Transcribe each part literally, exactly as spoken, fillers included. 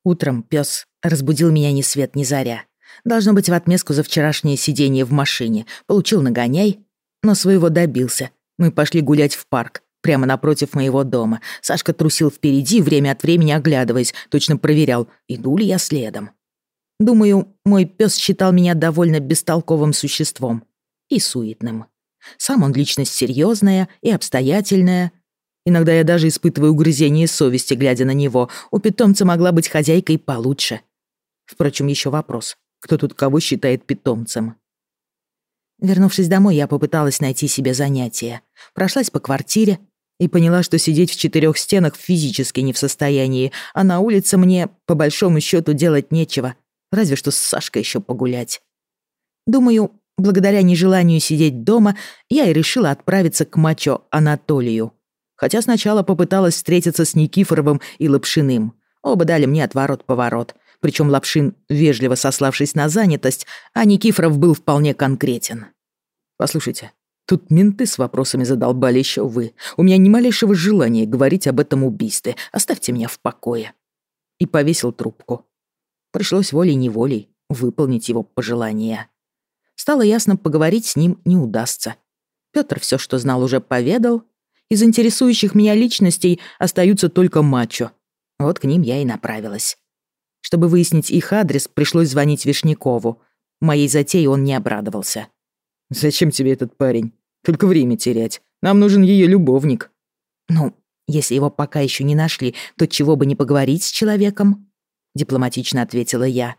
Утром пес разбудил меня ни свет ни заря. Должно быть, в отместку за вчерашнее сидение в машине. Получил нагоняй, но своего добился. Мы пошли гулять в парк, прямо напротив моего дома. Сашка трусил впереди, время от времени оглядываясь, точно проверял, иду ли я следом. Думаю, мой пес считал меня довольно бестолковым существом и суетным. Сам он личность серьезная и обстоятельная. Иногда я даже испытываю угрызение совести, глядя на него. У питомца могла быть хозяйкой получше. Впрочем, еще вопрос. Кто тут кого считает питомцем? Вернувшись домой, я попыталась найти себе занятие. Прошлась по квартире и поняла, что сидеть в четырех стенах физически не в состоянии, а на улице мне, по большому счету, делать нечего. Разве что с Сашкой еще погулять. Думаю, благодаря нежеланию сидеть дома, я и решила отправиться к мачо Анатолию. Хотя сначала попыталась встретиться с Никифоровым и Лапшиным. Оба дали мне отворот-поворот. Причем Лапшин, вежливо сославшись на занятость, а Никифоров был вполне конкретен. «Послушайте, тут менты с вопросами задолбали еще вы. У меня ни малейшего желания говорить об этом убийстве. Оставьте меня в покое». И повесил трубку. Пришлось волей-неволей выполнить его пожелание. Стало ясно, поговорить с ним не удастся. Пётр все, что знал, уже поведал. Из интересующих меня личностей остаются только мачо. Вот к ним я и направилась. Чтобы выяснить их адрес, пришлось звонить Вишнякову. Моей затее он не обрадовался. «Зачем тебе этот парень? Только время терять. Нам нужен ее любовник». «Ну, если его пока еще не нашли, то чего бы не поговорить с человеком?» Дипломатично ответила я.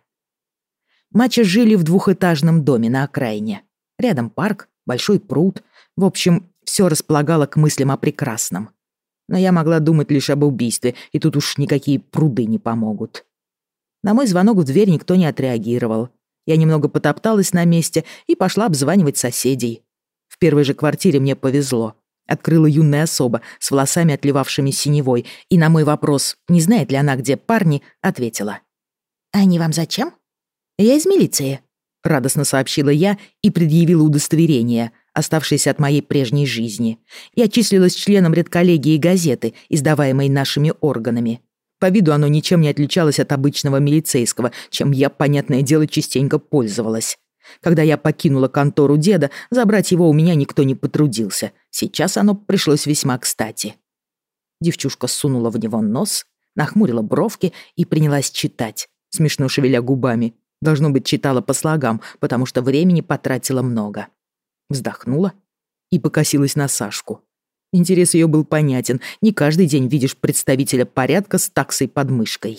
Мачо жили в двухэтажном доме на окраине. Рядом парк, большой пруд. В общем, все располагало к мыслям о прекрасном. Но я могла думать лишь об убийстве, и тут уж никакие пруды не помогут. На мой звонок в дверь никто не отреагировал. Я немного потопталась на месте и пошла обзванивать соседей. В первой же квартире мне повезло. Открыла юная особа с волосами, отливавшими синевой, и на мой вопрос, не знает ли она, где парни, ответила. «Они вам зачем?» «Я из милиции», — радостно сообщила я и предъявила удостоверение, оставшееся от моей прежней жизни. Я числилась членом редколлегии газеты, издаваемой нашими органами. По виду оно ничем не отличалось от обычного милицейского, чем я, понятное дело, частенько пользовалась. Когда я покинула контору деда, забрать его у меня никто не потрудился. Сейчас оно пришлось весьма кстати. Девчушка сунула в него нос, нахмурила бровки и принялась читать, смешно шевеля губами. Должно быть, читала по слогам, потому что времени потратила много. Вздохнула и покосилась на Сашку. Интерес ее был понятен. Не каждый день видишь представителя порядка с таксой под мышкой.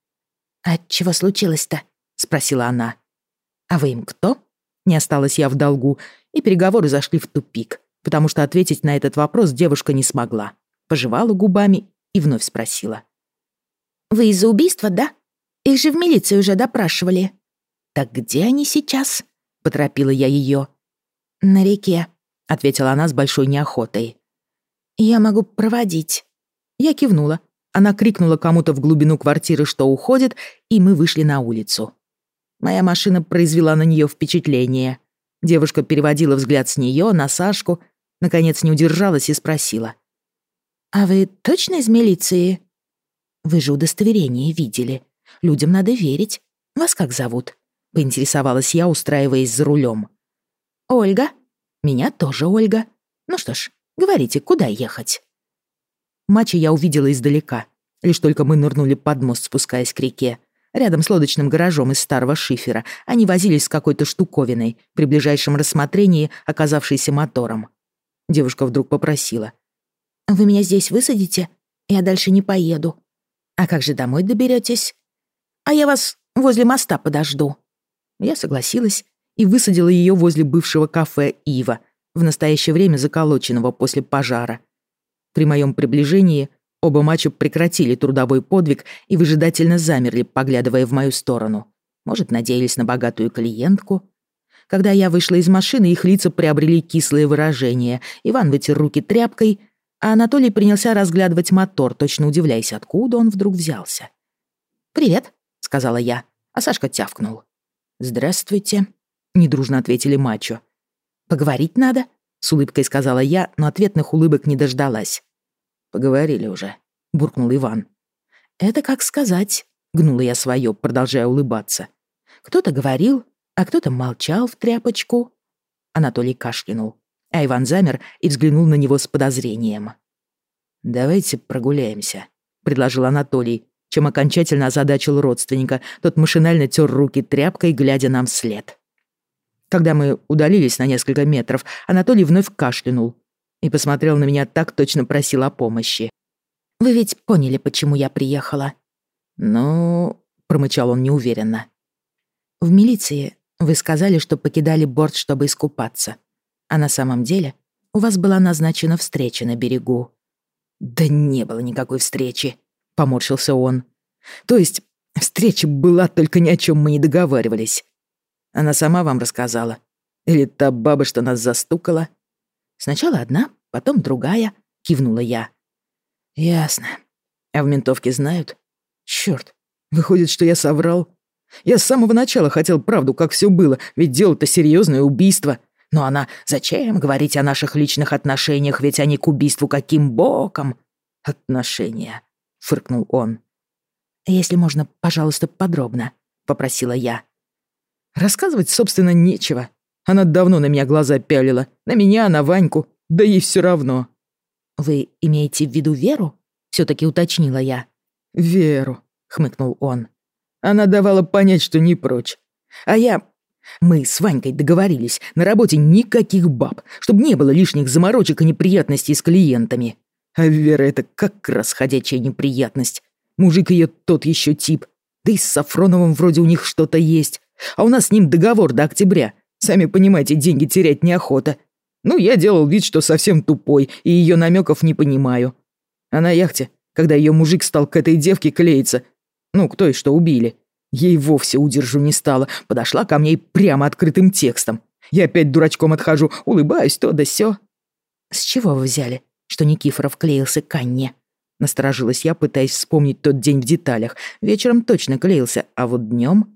«А чего случилось-то?» — спросила она. «А вы им кто?» Не осталась я в долгу, и переговоры зашли в тупик, потому что ответить на этот вопрос девушка не смогла. Пожевала губами и вновь спросила. «Вы из-за убийства, да? Их же в милиции уже допрашивали». «Так где они сейчас?» — поторопила я ее. «На реке», — ответила она с большой неохотой. «Я могу проводить». Я кивнула. Она крикнула кому-то в глубину квартиры, что уходит, и мы вышли на улицу. Моя машина произвела на нее впечатление. Девушка переводила взгляд с нее на Сашку, наконец не удержалась и спросила. «А вы точно из милиции?» «Вы же удостоверение видели. Людям надо верить. Вас как зовут?» — поинтересовалась я, устраиваясь за рулем. «Ольга». «Меня тоже Ольга. Ну что ж, говорите, куда ехать?» Мачо я увидела издалека. Лишь только мы нырнули под мост, спускаясь к реке. Рядом с лодочным гаражом из старого шифера они возились с какой-то штуковиной, при ближайшем рассмотрении оказавшейся мотором. Девушка вдруг попросила. «Вы меня здесь высадите? Я дальше не поеду». «А как же домой доберетесь?» «А я вас возле моста подожду». Я согласилась и высадила ее возле бывшего кафе «Ива», в настоящее время заколоченного после пожара. При моем приближении оба мачо прекратили трудовой подвиг и выжидательно замерли, поглядывая в мою сторону. Может, надеялись на богатую клиентку? Когда я вышла из машины, их лица приобрели кислые выражения. Иван вытер руки тряпкой, а Анатолий принялся разглядывать мотор, точно удивляясь, откуда он вдруг взялся. «Привет», — сказала я, а Сашка тявкнул. «Здравствуйте», — недружно ответили мачо. «Поговорить надо», — с улыбкой сказала я, но ответных улыбок не дождалась. «Поговорили уже», — буркнул Иван. «Это как сказать», Гнула я свое, продолжая улыбаться. Кто-то говорил, а кто-то молчал в тряпочку. Анатолий кашлянул, а Иван замер и взглянул на него с подозрением. «Давайте прогуляемся», — предложил Анатолий, чем окончательно озадачил родственника. Тот машинально тер руки тряпкой, глядя нам вслед. Когда мы удалились на несколько метров, Анатолий вновь кашлянул и посмотрел на меня так, точно просил о помощи. «Вы ведь поняли, почему я приехала?» «Ну...» — промычал он неуверенно. «В милиции вы сказали, что покидали борт, чтобы искупаться. А на самом деле у вас была назначена встреча на берегу». «Да не было никакой встречи», — поморщился он. «То есть встреча была, только ни о чем мы не договаривались. Она сама вам рассказала? Или та баба, что нас застукала?» «Сначала одна, потом другая», — кивнула я. «Ясно. А в ментовке знают? Чёрт, выходит, что я соврал. Я с самого начала хотел правду, как всё было, ведь дело-то серьёзное, убийство. Но она: зачем говорить о наших личных отношениях, ведь они к убийству каким боком?» «Отношения», — фыркнул он. «Если можно, пожалуйста, подробно», — попросила я. Рассказывать, собственно, нечего. Она давно на меня глаза пялила. На меня, на Ваньку. Да ей всё равно. «Вы имеете в виду Веру?» — всё-таки уточнила я. «Веру», — хмыкнул он. «Она давала понять, что не прочь. А я... Мы с Ванькой договорились, на работе никаких баб, чтобы не было лишних заморочек и неприятностей с клиентами. А Вера — это как раз ходячая неприятность. Мужик её тот ещё тип. Да и с Сафроновым вроде у них что-то есть. А у нас с ним договор до октября. Сами понимаете, деньги терять неохота. Ну, я делал вид, что совсем тупой, и её намёков не понимаю. А на яхте, когда её мужик стал к этой девке клеиться, ну, к той, что убили, ей вовсе удержу не стала, подошла ко мне и прямо открытым текстом. Я опять дурачком отхожу, улыбаюсь, то да сё». «С чего вы взяли, что Никифоров клеился к Анне?» Насторожилась я, пытаясь вспомнить тот день в деталях. Вечером точно клеился, а вот днём...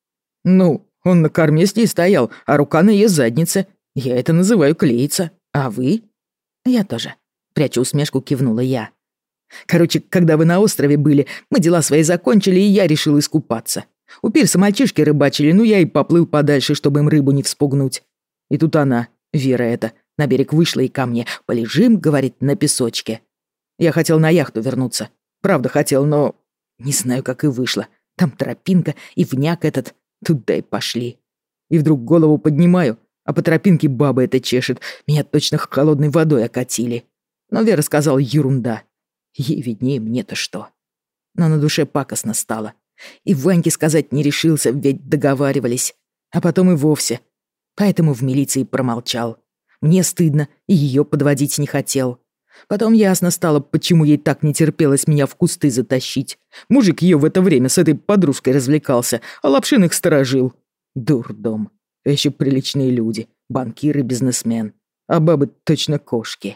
«Ну, он на корме с ней стоял, а рука на её заднице. Я это называю клеиться. А вы?» «Я тоже», — пряча усмешку, кивнула я. «Короче, когда вы на острове были, мы дела свои закончили, и я решил искупаться. У пирса мальчишки рыбачили, ну я и поплыл подальше, чтобы им рыбу не вспугнуть. И тут она, Вера эта, на берег вышла и ко мне. Полежим, говорит, на песочке. Я хотел на яхту вернуться. Правда хотел, но... Не знаю, как и вышло. Там тропинка и вняк этот. Туда и пошли. И вдруг голову поднимаю, а по тропинке баба эта чешет. Меня точно холодной водой окатили. Но Вера сказала: ерунда. Ей виднее, мне-то что. Но на душе пакостно стало. И Ваньке сказать не решился, ведь договаривались. А потом и вовсе. Поэтому в милиции промолчал. Мне стыдно, и её подводить не хотел. Потом ясно стало, почему ей так не терпелось меня в кусты затащить. Мужик её в это время с этой подружкой развлекался, а Лапшин их сторожил. Дурдом. А ещё приличные люди. Банкир и бизнесмен. А бабы точно кошки.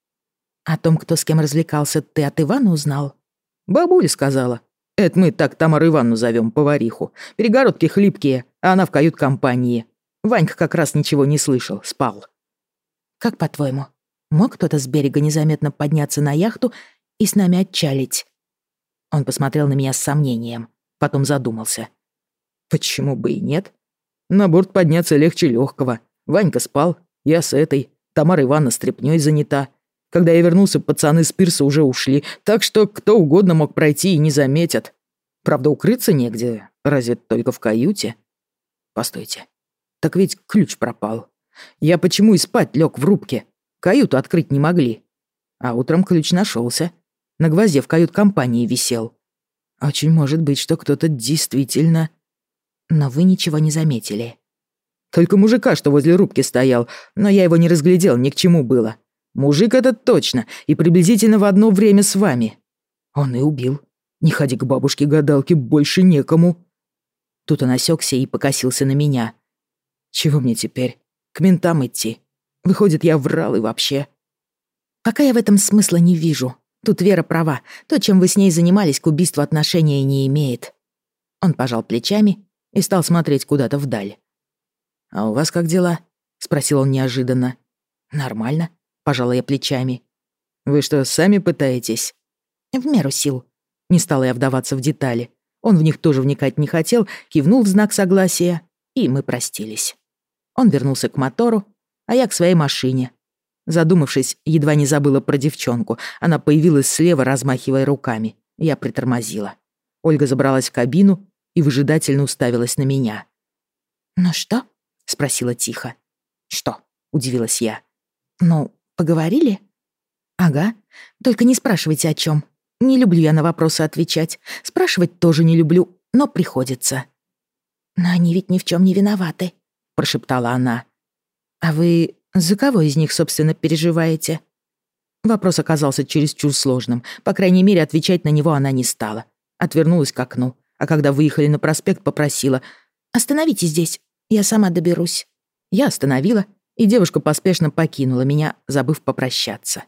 «О том, кто с кем развлекался, ты от Ивана узнал?» «Бабуля сказала. Это мы так Тамару Ивановну зовём, повариху. Перегородки хлипкие, а она в кают-компании. Ванька как раз ничего не слышал, спал». «Как по-твоему, мог кто-то с берега незаметно подняться на яхту и с нами отчалить?» Он посмотрел на меня с сомнением, потом задумался. «Почему бы и нет? На борт подняться легче легкого. Ванька спал, я с этой, Тамара Ивановна стряпнёй занята. Когда я вернулся, пацаны с пирса уже ушли, так что кто угодно мог пройти и не заметят. Правда, укрыться негде, разве только в каюте. Постойте, так ведь ключ пропал. Я почему и спать лег в рубке? Каюту открыть не могли. А утром ключ нашелся. На гвозде в кают-компании висел. Очень может быть, что кто-то действительно... Но вы ничего не заметили. Только мужика, что возле рубки стоял, но я его не разглядел, ни к чему было. Мужик этот точно, и приблизительно в одно время с вами. Он и убил. Не ходи к бабушке-гадалке, больше некому». Тут он осёкся и покосился на меня. «Чего мне теперь? К ментам идти? Выходит, я врал и вообще...» «Пока я в этом смысла не вижу. Тут Вера права. То, чем вы с ней занимались, к убийству отношения не имеет». Он пожал плечами и стал смотреть куда-то вдаль. «А у вас как дела?» — спросил он неожиданно. «Нормально», — пожала я плечами. «Вы что, сами пытаетесь?» «В меру сил». Не стала я вдаваться в детали. Он в них тоже вникать не хотел, кивнул в знак согласия, и мы простились. Он вернулся к мотору, а я к своей машине. Задумавшись, едва не забыла про девчонку. Она появилась слева, размахивая руками. Я притормозила. Ольга забралась в кабину и выжидательно уставилась на меня. «Ну что?» — спросила тихо. «Что?» — удивилась я. «Ну, поговорили?» «Ага. Только не спрашивайте, о чем. Не люблю я на вопросы отвечать. Спрашивать тоже не люблю, но приходится». «Но они ведь ни в чем не виноваты», — прошептала она. «А вы за кого из них, собственно, переживаете?» Вопрос оказался чересчур сложным. По крайней мере, отвечать на него она не стала. Отвернулась к окну, а когда выехали на проспект, попросила: «Остановите здесь, я сама доберусь». Я остановила, и девушка поспешно покинула меня, забыв попрощаться.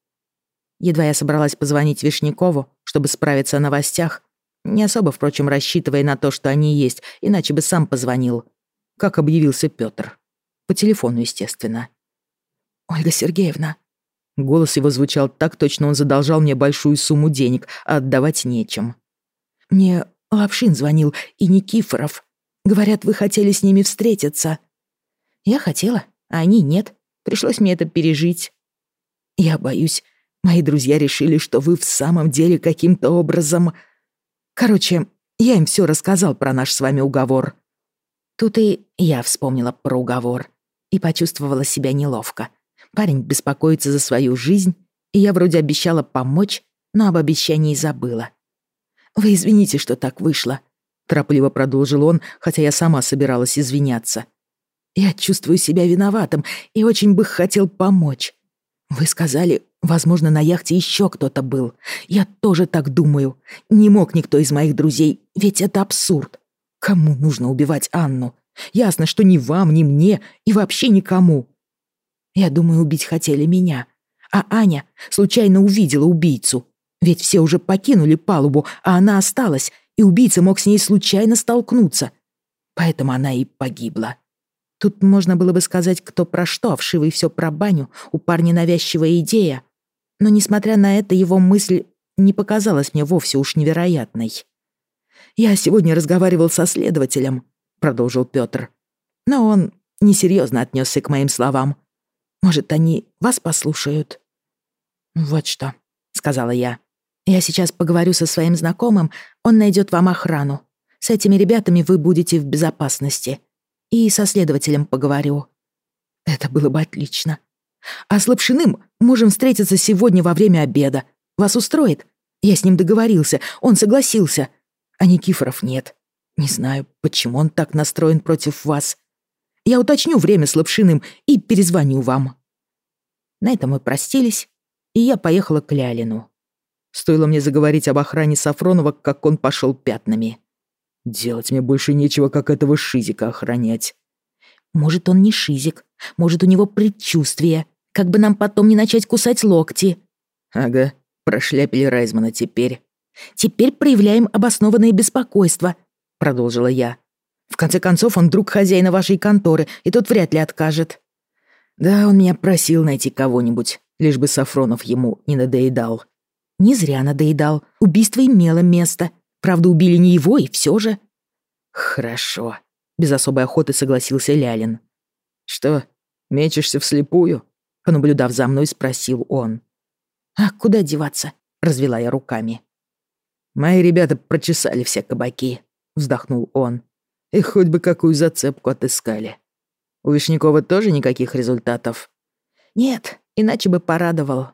Едва я собралась позвонить Вишнякову, чтобы справиться о новостях, не особо, впрочем, рассчитывая на то, что они есть, иначе бы сам позвонил, как объявился Пётр. По телефону, естественно. «Ольга Сергеевна». Голос его звучал так, точно он задолжал мне большую сумму денег, а отдавать нечем. «Мне Лапшин звонил и Никифоров. Говорят, вы хотели с ними встретиться». «Я хотела, а они нет. Пришлось мне это пережить». «Я боюсь, мои друзья решили, что вы в самом деле каким-то образом...» «Короче, я им всё рассказал про наш с вами уговор». Тут и я вспомнила про уговор и почувствовала себя неловко. Парень беспокоится за свою жизнь, и я вроде обещала помочь, но об обещании забыла. «Вы извините, что так вышло», — торопливо продолжил он, хотя я сама собиралась извиняться. «Я чувствую себя виноватым и очень бы хотел помочь. Вы сказали, возможно, на яхте еще кто-то был. Я тоже так думаю. Не мог никто из моих друзей, ведь это абсурд. Кому нужно убивать Анну? Ясно, что ни вам, ни мне и вообще никому. Я думаю, убить хотели меня. А Аня случайно увидела убийцу. Ведь все уже покинули палубу, а она осталась, и убийца мог с ней случайно столкнуться. Поэтому она и погибла. Тут можно было бы сказать, кто про что, а вшивый все про баню, у парня навязчивая идея. Но, несмотря на это, его мысль не показалась мне вовсе уж невероятной. «Я сегодня разговаривал со следователем», — продолжил Пётр. «Но он несерьезно отнесся к моим словам. Может, они вас послушают?» «Вот что», — сказала я. «Я сейчас поговорю со своим знакомым, он найдет вам охрану. С этими ребятами вы будете в безопасности. И со следователем поговорю». «Это было бы отлично. А с Лапшиным можем встретиться сегодня во время обеда. Вас устроит? Я с ним договорился, он согласился. А Никифоров нет. Не знаю, почему он так настроен против вас. Я уточню время с Лапшиным и перезвоню вам». На этом мы простились, и я поехала к Лялину. Стоило мне заговорить об охране Сафронова, как он пошел пятнами. «Делать мне больше нечего, как этого шизика охранять». «Может, он не шизик, может, у него предчувствие, как бы нам потом не начать кусать локти». «Ага, прошляпили Райзмана теперь». «Теперь проявляем обоснованное беспокойство», — продолжила я. «В конце концов, он друг хозяина вашей конторы, и тот вряд ли откажет». «Да, он меня просил найти кого-нибудь, лишь бы Сафронов ему не надоедал». «Не зря надоедал. Убийство имело место. Правда, убили не его, и все же». «Хорошо», — без особой охоты согласился Лялин. «Что, мечешься вслепую?» — понаблюдав за мной, спросил он. «А куда деваться?» — развела я руками. «Мои ребята прочесали все кабаки», — вздохнул он. «И хоть бы какую зацепку отыскали. У Вишнякова тоже никаких результатов?» «Нет, иначе бы порадовал».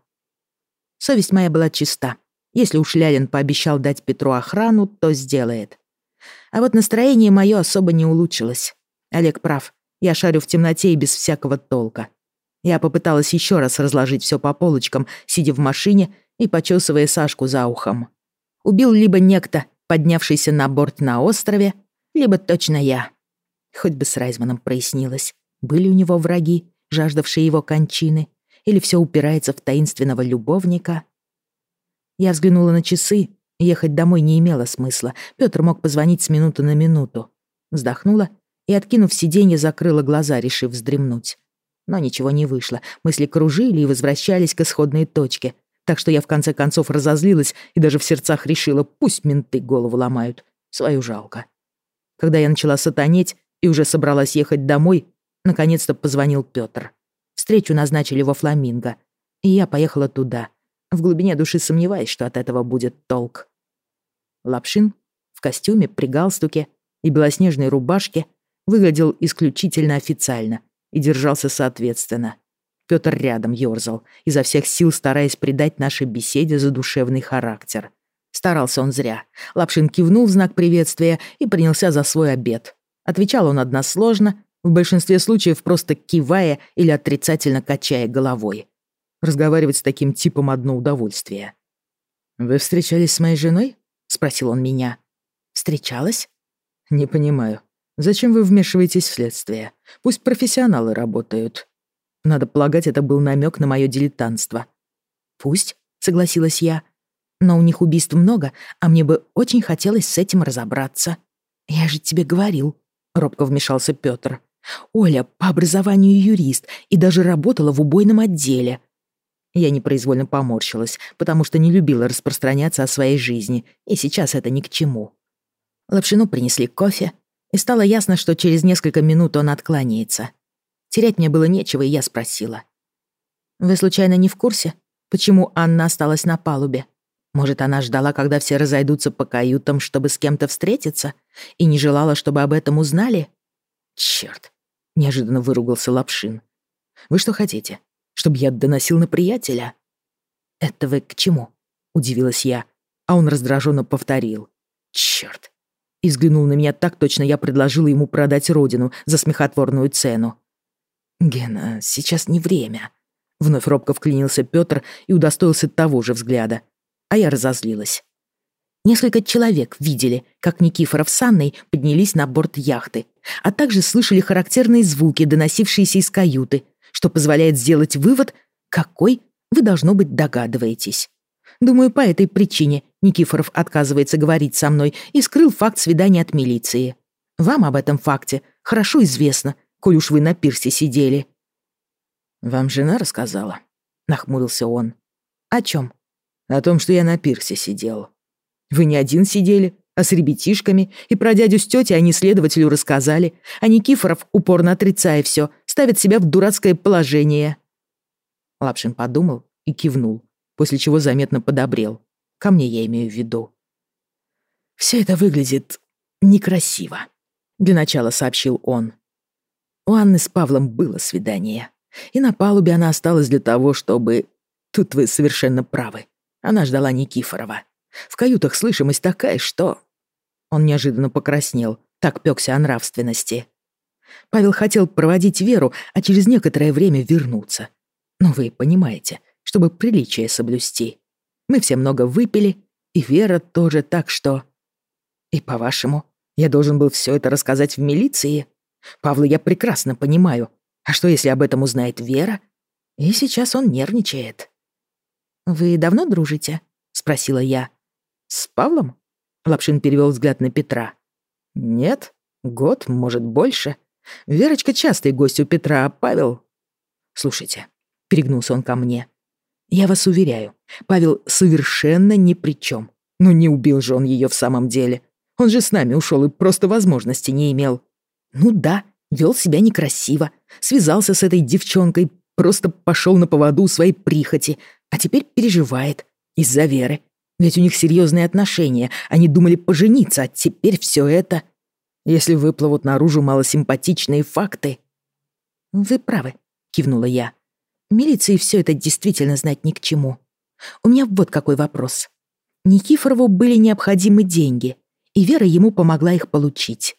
Совесть моя была чиста. Если уж Лялин пообещал дать Петру охрану, то сделает. А вот настроение мое особо не улучшилось. Олег прав, я шарю в темноте и без всякого толка. Я попыталась еще раз разложить все по полочкам, сидя в машине и почесывая Сашку за ухом. Убил либо некто, поднявшийся на борт на острове, либо точно я. Хоть бы с Райзманом прояснилось, были у него враги, жаждавшие его кончины, или все упирается в таинственного любовника. Я взглянула на часы, ехать домой не имело смысла, Пётр мог позвонить с минуты на минуту. Вздохнула и, откинув сиденье, закрыла глаза, решив вздремнуть. Но ничего не вышло, мысли кружили и возвращались к исходной точке, так что я в конце концов разозлилась и даже в сердцах решила, пусть менты голову ломают. Свою жалко. Когда я начала сатанеть и уже собралась ехать домой, наконец-то позвонил Пётр. Встречу назначили во Фламинго, и я поехала туда, в глубине души сомневаясь, что от этого будет толк. Лапшин в костюме, при галстуке и белоснежной рубашке выглядел исключительно официально и держался соответственно. Пётр рядом ёрзал, изо всех сил стараясь придать нашей беседе задушевный характер. Старался он зря. Лапшин кивнул в знак приветствия и принялся за свой обед. Отвечал он односложно, в большинстве случаев просто кивая или отрицательно качая головой. Разговаривать с таким типом одно удовольствие. «Вы встречались с моей женой?» — спросил он меня. «Встречалась?» «Не понимаю. Зачем вы вмешиваетесь в следствие? Пусть профессионалы работают». Надо полагать, это был намек на мое дилетантство. «Пусть», — согласилась я. «Но у них убийств много, а мне бы очень хотелось с этим разобраться». «Я же тебе говорил», — робко вмешался Пётр. «Оля по образованию юрист и даже работала в убойном отделе». Я непроизвольно поморщилась, потому что не любила распространяться о своей жизни, и сейчас это ни к чему. Лапшину принесли кофе, и стало ясно, что через несколько минут он откланяется. Терять мне было нечего, и я спросила. «Вы случайно не в курсе, почему Анна осталась на палубе? Может, она ждала, когда все разойдутся по каютам, чтобы с кем-то встретиться, и не желала, чтобы об этом узнали?» «Чёрт!» — неожиданно выругался Лапшин. «Вы что хотите? Чтобы я доносил на приятеля?» «Это вы к чему?» — удивилась я, а он раздраженно повторил. «Чёрт!» И взглянул на меня так, точно я предложила ему продать родину за смехотворную цену. «Гена, сейчас не время». Вновь робко вклинился Пётр и удостоился того же взгляда. А я разозлилась. Несколько человек видели, как Никифоров с Анной поднялись на борт яхты, а также слышали характерные звуки, доносившиеся из каюты, что позволяет сделать вывод, какой вы, должно быть, догадываетесь. Думаю, по этой причине Никифоров отказывается говорить со мной и скрыл факт свидания от милиции. Вам об этом факте хорошо известно, коль уж вы на пирсе сидели». «Вам жена рассказала?» — нахмурился он. «О чем?» «О том, что я на пирсе сидел. Вы не один сидели, а с ребятишками, и про дядю с тетей они следователю рассказали, а Никифоров, упорно отрицая все, ставит себя в дурацкое положение». Лапшин подумал и кивнул, после чего заметно подобрел. Ко мне я имею в виду. «Все это выглядит некрасиво», — для начала сообщил он. У Анны с Павлом было свидание, и на палубе она осталась для того, чтобы... Тут вы совершенно правы. Она ждала Никифорова. В каютах слышимость такая, что...» Он неожиданно покраснел, так пёкся о нравственности. Павел хотел проводить Веру, а через некоторое время вернуться. Но вы понимаете, чтобы приличие соблюсти. Мы все много выпили, и Вера тоже, так что... И, по-вашему, я должен был все это рассказать в милиции? Павла я прекрасно понимаю. А что, если об этом узнает Вера? И сейчас он нервничает. «Вы давно дружите?» — спросила я. «С Павлом?» — Лапшин перевел взгляд на Петра. «Нет, год, может, больше. Верочка частый гость у Петра, а Павел...» «Слушайте», — перегнулся он ко мне, — «я вас уверяю, Павел совершенно ни при чем. Но не убил же он ее в самом деле. Он же с нами ушел и просто возможности не имел. Ну да, вел себя некрасиво, связался с этой девчонкой, просто пошел на поводу своей прихоти, а теперь переживает из-за Веры. Ведь у них серьезные отношения, они думали пожениться, а теперь все это... Если выплывут наружу малосимпатичные факты...» «Вы правы», — кивнула я. «Милиции все это действительно знать ни к чему. У меня вот какой вопрос. Никифорову были необходимы деньги, и Вера ему помогла их получить.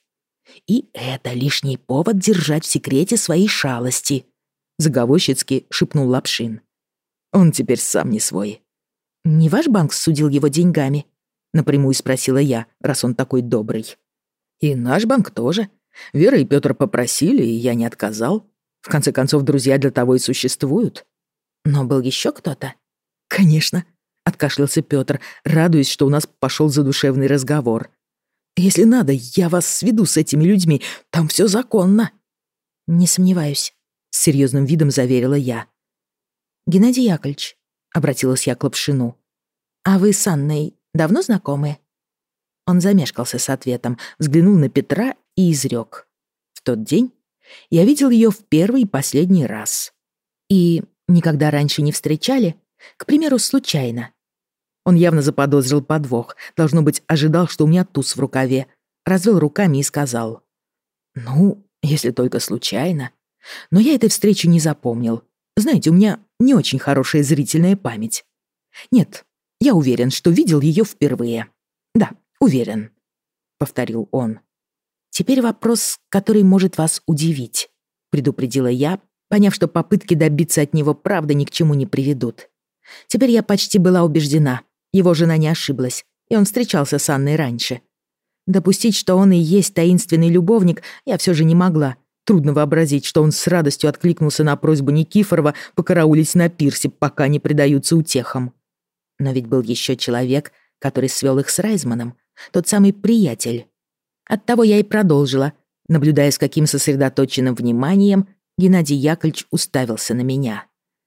И это лишний повод держать в секрете свои шалости», — заговорщицки шепнул Лапшин. «Он теперь сам не свой». «Не ваш банк судил его деньгами?» — напрямую спросила я, раз он такой добрый. «И наш банк тоже. Вера и Пётр попросили, и я не отказал. В конце концов, друзья для того и существуют». «Но был еще кто-то?» «Конечно», — откашлялся Пётр, радуясь, что у нас пошел задушевный разговор. «Если надо, я вас сведу с этими людьми, там все законно». «Не сомневаюсь», — с серьезным видом заверила я. «Геннадий Яковлевич», — обратилась я к Лапшину, — «а вы с Анной давно знакомы?» Он замешкался с ответом, взглянул на Петра и изрек. В тот день я видел ее в первый и последний раз. И никогда раньше не встречали, к примеру, случайно. Он явно заподозрил подвох, должно быть, ожидал, что у меня туз в рукаве, развел руками и сказал. «Ну, если только случайно. Но я этой встречи не запомнил. Знаете, у меня не очень хорошая зрительная память. Нет, я уверен, что видел ее впервые. Да, уверен», — повторил он. «Теперь вопрос, который может вас удивить», — предупредила я, поняв, что попытки добиться от него правды ни к чему не приведут. Теперь я почти была убеждена, его жена не ошиблась, и он встречался с Анной раньше. Допустить, что он и есть таинственный любовник, я все же не могла. Трудно вообразить, что он с радостью откликнулся на просьбу Никифорова покараулить на пирсе, пока не предаются утехам. Но ведь был еще человек, который свел их с Райзманом, тот самый приятель. Оттого я и продолжила, наблюдая, с каким сосредоточенным вниманием Геннадий Яковлевич уставился на меня.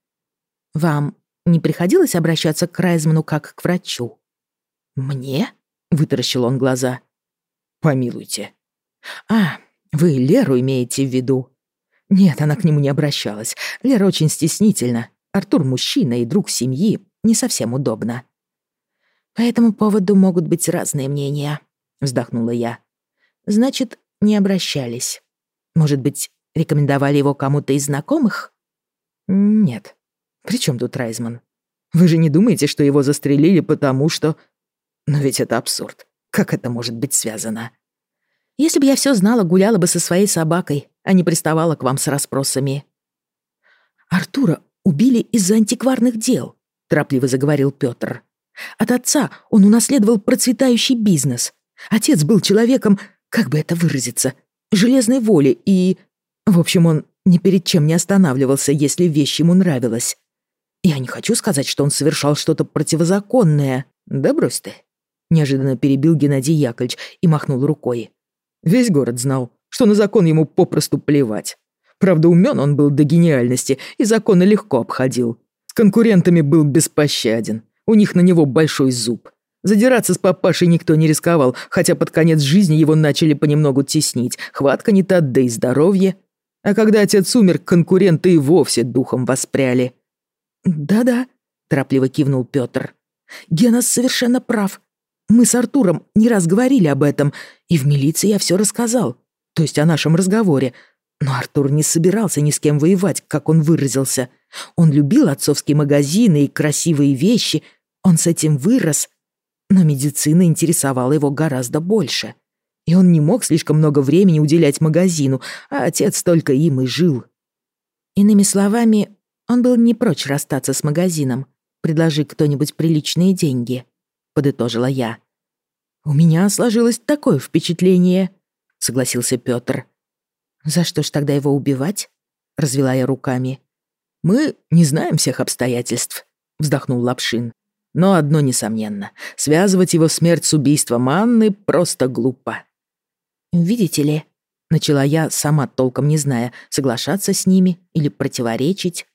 «Вам не приходилось обращаться к Райзману как к врачу?» «Мне?» — вытаращил он глаза. «Помилуйте». «А, вы Леру имеете в виду?» «Нет, она к нему не обращалась. Лера очень стеснительна. Артур мужчина и друг семьи. Не совсем удобно». «По этому поводу могут быть разные мнения», — вздохнула я. «Значит, не обращались. Может быть, рекомендовали его кому-то из знакомых?» «Нет. При чем тут Райзман? Вы же не думаете, что его застрелили потому, что... Но ведь это абсурд. Как это может быть связано?» «Если бы я все знала, гуляла бы со своей собакой, а не приставала к вам с расспросами». «Артура убили из-за антикварных дел», — торопливо заговорил Пётр. «От отца он унаследовал процветающий бизнес. Отец был человеком, как бы это выразиться, железной воли и... В общем, он ни перед чем не останавливался, если вещь ему нравилась. Я не хочу сказать, что он совершал что-то противозаконное. Да брось ты», — неожиданно перебил Геннадий Яковлевич и махнул рукой. «Весь город знал, что на закон ему попросту плевать. Правда, умён он был до гениальности и законы легко обходил. С конкурентами был беспощаден. У них на него большой зуб. Задираться с папашей никто не рисковал, хотя под конец жизни его начали понемногу теснить. Хватка не та, да и здоровье. А когда отец умер, конкуренты и вовсе духом воспряли». «Да-да», — торопливо кивнул Пётр. «Гена совершенно прав. Мы с Артуром не раз говорили об этом, и в милиции я все рассказал, то есть о нашем разговоре. Но Артур не собирался ни с кем воевать, как он выразился. Он любил отцовские магазины и красивые вещи, он с этим вырос, но медицина интересовала его гораздо больше. И он не мог слишком много времени уделять магазину, а отец только им и жил». Иными словами, он был не прочь расстаться с магазином, предложи кто-нибудь приличные деньги, подытожила я. «У меня сложилось такое впечатление», — согласился Пётр. «За что ж тогда его убивать?» — развела я руками. «Мы не знаем всех обстоятельств», — вздохнул Лапшин. «Но одно несомненно. Связывать его смерть с убийством Анны просто глупо». «Видите ли», — начала я, сама толком не зная, соглашаться с ними или противоречить.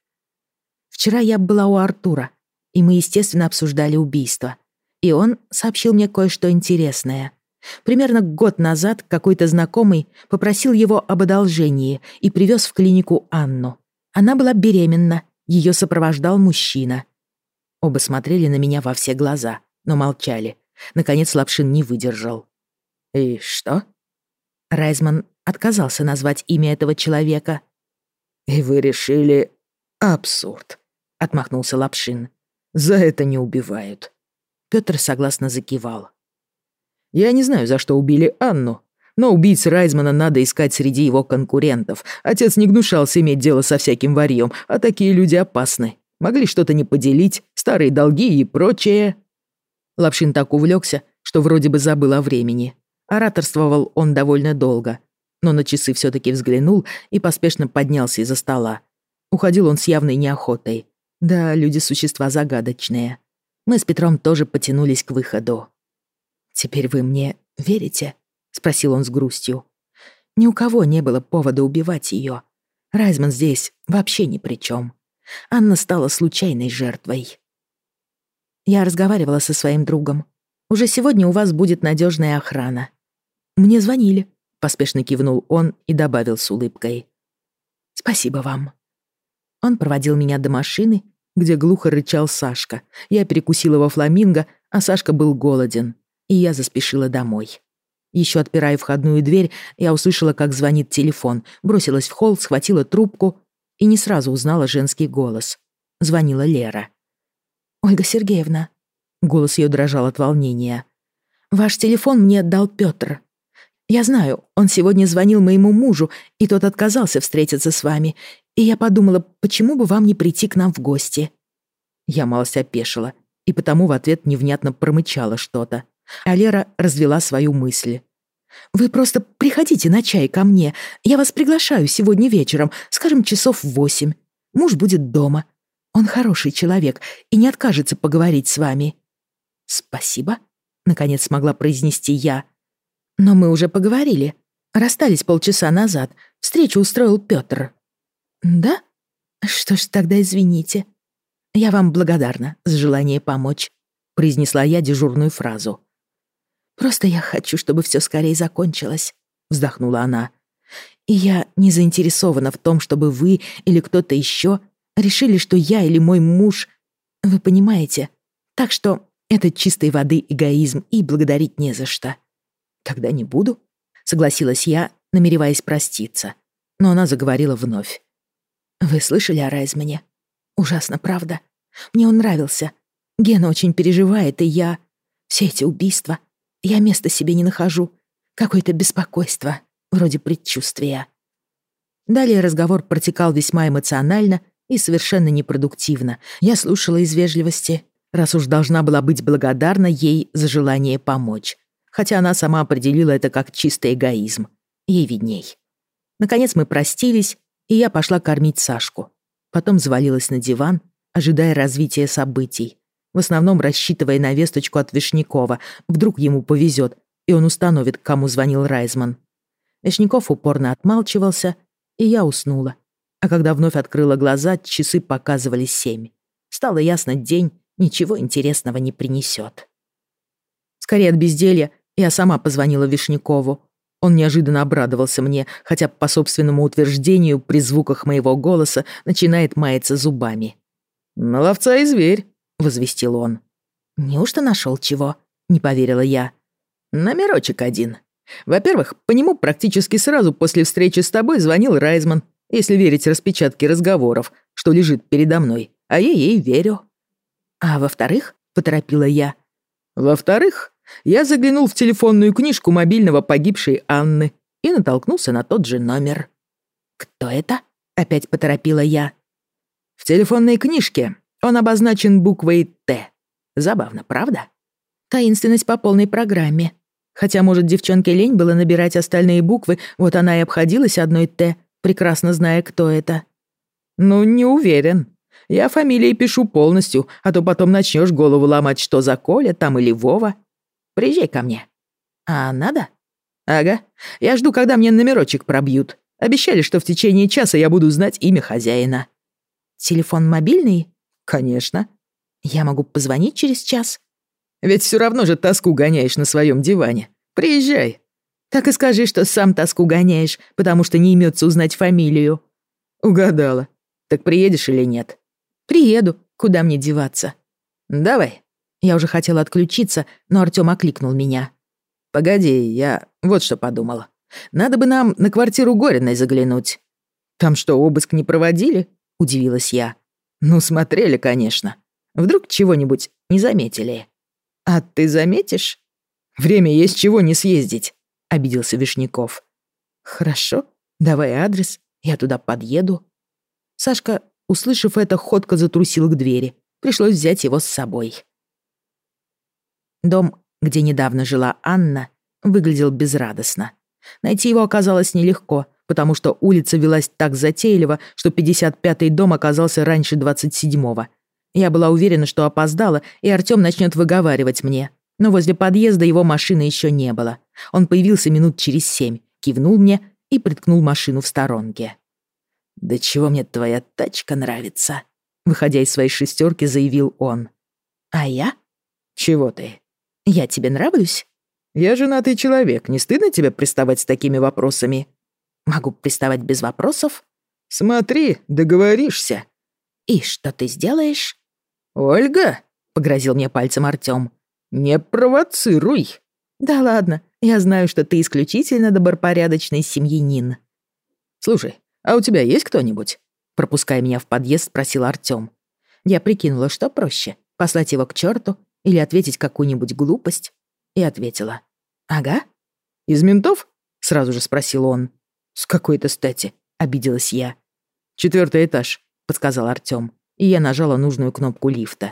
«Вчера я была у Артура, и мы, естественно, обсуждали убийство. И он сообщил мне кое-что интересное. Примерно год назад какой-то знакомый попросил его об одолжении и привез в клинику Анну. Она была беременна, ее сопровождал мужчина». Оба смотрели на меня во все глаза, но молчали. Наконец Лапшин не выдержал. «И что?» Райзман отказался назвать имя этого человека. «И вы решили... Абсурд», — отмахнулся Лапшин. «За это не убивают». Пётр согласно закивал. «Я не знаю, за что убили Анну, но убийц Райзмана надо искать среди его конкурентов. Отец не гнушался иметь дело со всяким варьем, а такие люди опасны. Могли что-то не поделить, старые долги и прочее». Лапшин так увлёкся, что вроде бы забыл о времени. Ораторствовал он довольно долго, но на часы всё-таки взглянул и поспешно поднялся из-за стола. Уходил он с явной неохотой. Да, люди существа загадочные. Мы с Петром тоже потянулись к выходу. «Теперь вы мне верите?» — спросил он с грустью. «Ни у кого не было повода убивать её. Райзман здесь вообще ни при чём. Анна стала случайной жертвой». Я разговаривала со своим другом. Уже сегодня у вас будет надежная охрана». «Мне звонили», — поспешно кивнул он и добавил с улыбкой. «Спасибо вам». Он проводил меня до машины, где глухо рычал Сашка. Я перекусила во фламинго, а Сашка был голоден, и я заспешила домой. Еще отпирая входную дверь, я услышала, как звонит телефон, бросилась в холл, схватила трубку и не сразу узнала женский голос. Звонила Лера. «Ольга Сергеевна», — голос ее дрожал от волнения, «ваш телефон мне отдал Пётр. Я знаю, он сегодня звонил моему мужу, и тот отказался встретиться с вами, и я подумала, почему бы вам не прийти к нам в гости». Я малость опешила, и потому в ответ невнятно промычала что-то. А Лера развела свою мысль. «Вы просто приходите на чай ко мне. Я вас приглашаю сегодня вечером, скажем, часов в восемь. Муж будет дома. Он хороший человек и не откажется поговорить с вами». «Спасибо», — наконец смогла произнести я. «Но мы уже поговорили. Расстались полчаса назад. Встречу устроил Пётр». «Да? Что ж, тогда извините. Я вам благодарна за желание помочь», — произнесла я дежурную фразу. «Просто я хочу, чтобы все скорее закончилось», — вздохнула она. «И я не заинтересована в том, чтобы вы или кто-то еще решили, что я или мой муж... Вы понимаете? Так что это чистой воды эгоизм, и благодарить не за что». «Тогда не буду», — согласилась я, намереваясь проститься. Но она заговорила вновь. «Вы слышали о Райзмане? Ужасно, правда? Мне он нравился. Гена очень переживает, и я... Все эти убийства... Я места себе не нахожу. Какое-то беспокойство, вроде предчувствия». Далее разговор протекал весьма эмоционально и совершенно непродуктивно. Я слушала из вежливости, раз уж должна была быть благодарна ей за желание помочь. Хотя она сама определила это как чистый эгоизм. Ей видней. Наконец мы простились, и я пошла кормить Сашку. Потом завалилась на диван, ожидая развития событий. В основном рассчитывая на весточку от Вишнякова. Вдруг ему повезет, и он установит, к кому звонил Райзман. Вишняков упорно отмалчивался, и я уснула. А когда вновь открыла глаза, часы показывали семь. Стало ясно, день ничего интересного не принесет. Скорее от безделья я сама позвонила Вишнякову. Он неожиданно обрадовался мне, хотя, по собственному утверждению, при звуках моего голоса начинает маяться зубами. «На ловца и зверь», — возвестил он. «Неужто нашел чего?» — не поверила я. «Номерочек один. Во-первых, по нему практически сразу после встречи с тобой звонил Райзман, если верить распечатке разговоров, что лежит передо мной, а я ей верю». «А во-вторых?» — поторопила я. «Во-вторых, я заглянул в телефонную книжку мобильного погибшей Анны и натолкнулся на тот же номер». «Кто это?» — опять поторопила я. «В телефонной книжке он обозначен буквой «Т». Забавно, правда? Таинственность по полной программе. Хотя, может, девчонке лень было набирать остальные буквы, вот она и обходилась одной «Т», прекрасно зная, кто это». «Ну, не уверен. Я фамилии пишу полностью, а то потом начнешь голову ломать, что за Коля там или Вова. Приезжай ко мне». «А надо?» «Ага. Я жду, когда мне номерочек пробьют. Обещали, что в течение часа я буду знать имя хозяина». «Телефон мобильный?» «Конечно». «Я могу позвонить через час?» «Ведь все равно же тоску гоняешь на своем диване. Приезжай. Так и скажи, что сам тоску гоняешь, потому что не имется узнать фамилию». «Угадала. Так приедешь или нет?» «Приеду. Куда мне деваться?» «Давай». Я уже хотела отключиться, но Артём окликнул меня. «Погоди, я вот что подумала. Надо бы нам на квартиру Гориной заглянуть». «Там что, обыск не проводили?» — удивилась я. «Ну, смотрели, конечно. Вдруг чего-нибудь не заметили». «А ты заметишь?» «Время есть чего не съездить», — обиделся Вишняков. «Хорошо, давай адрес, я туда подъеду». Сашка, услышав это, ходко затрусил к двери. Пришлось взять его с собой. Дом, где недавно жила Анна, выглядел безрадостно. Найти его оказалось нелегко, потому что улица велась так затейливо, что пятьдесят пятый дом оказался раньше двадцать седьмого. Я была уверена, что опоздала, и Артём начнет выговаривать мне. Но возле подъезда его машины еще не было. Он появился минут через семь, кивнул мне и приткнул машину в сторонке. «Да чего мне твоя тачка нравится?» Выходя из своей шестерки, заявил он. «А я?» «Чего ты?» Я тебе нравлюсь? Я женатый человек, не стыдно тебе приставать с такими вопросами? Могу приставать без вопросов. Смотри, договоришься. И что ты сделаешь? Ольга, погрозил мне пальцем Артём, не провоцируй. Да ладно, я знаю, что ты исключительно добропорядочный семьянин. Слушай, а у тебя есть кто-нибудь? Пропуская меня в подъезд, спросил Артём. Я прикинула, что проще — послать его к чёрту или ответить какую-нибудь глупость. И ответила. Ага. Из ментов? Сразу же спросил он. С какой-то стати, обиделась я. Четвёртый этаж, подсказал Артём, и я нажала нужную кнопку лифта.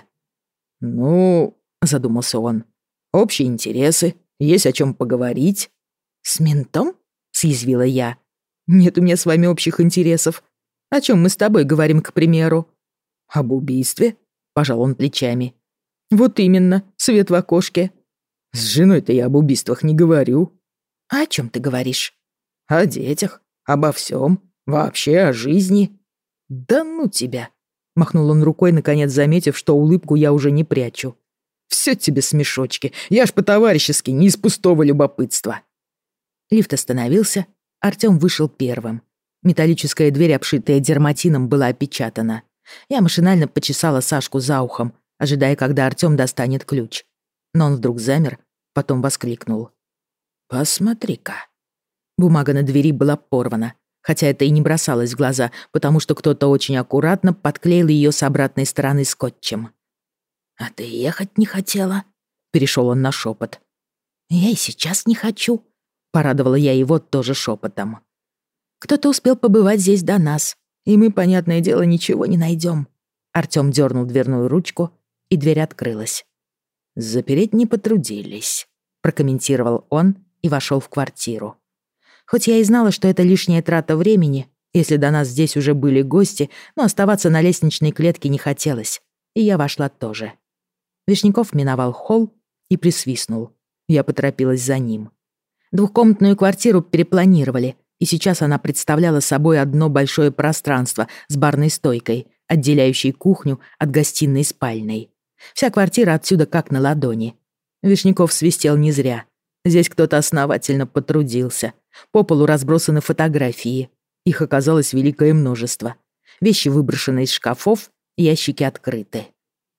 Ну, задумался он. Общие интересы, есть о чём поговорить. С ментом? Съязвила я. Нет у меня с вами общих интересов. О чём мы с тобой говорим, к примеру? Об убийстве? Пожал он плечами. Вот именно, свет в окошке. С женой-то я об убийствах не говорю. А о чём ты говоришь? О детях, обо всём, вообще о жизни. Да ну тебя. Махнул он рукой, наконец заметив, что улыбку я уже не прячу. Всё тебе смешочки, я ж по-товарищески, не из пустого любопытства. Лифт остановился, Артём вышел первым. Металлическая дверь, обшитая дерматином, была опечатана. Я машинально почесала Сашку за ухом, ожидая, когда Артём достанет ключ. Но он вдруг замер, потом воскликнул. «Посмотри-ка». Бумага на двери была порвана, хотя это и не бросалось в глаза, потому что кто-то очень аккуратно подклеил её с обратной стороны скотчем. «А ты ехать не хотела?» — перешёл он на шёпот. «Я и сейчас не хочу», — порадовала я его тоже шёпотом. «Кто-то успел побывать здесь до нас, и мы, понятное дело, ничего не найдём». Артём дёрнул дверную ручку, и дверь открылась. «Запереть не потрудились», — прокомментировал он и вошёл в квартиру. Хоть я и знала, что это лишняя трата времени, если до нас здесь уже были гости, но оставаться на лестничной клетке не хотелось, и я вошла тоже. Вишняков миновал холл и присвистнул. Я поторопилась за ним. Двухкомнатную квартиру перепланировали, и сейчас она представляла собой одно большое пространство с барной стойкой, отделяющей кухню от гостиной и спальной. Вся квартира отсюда как на ладони. Вишняков свистел не зря. Здесь кто-то основательно потрудился. По полу разбросаны фотографии. Их оказалось великое множество. Вещи выброшены из шкафов, ящики открыты.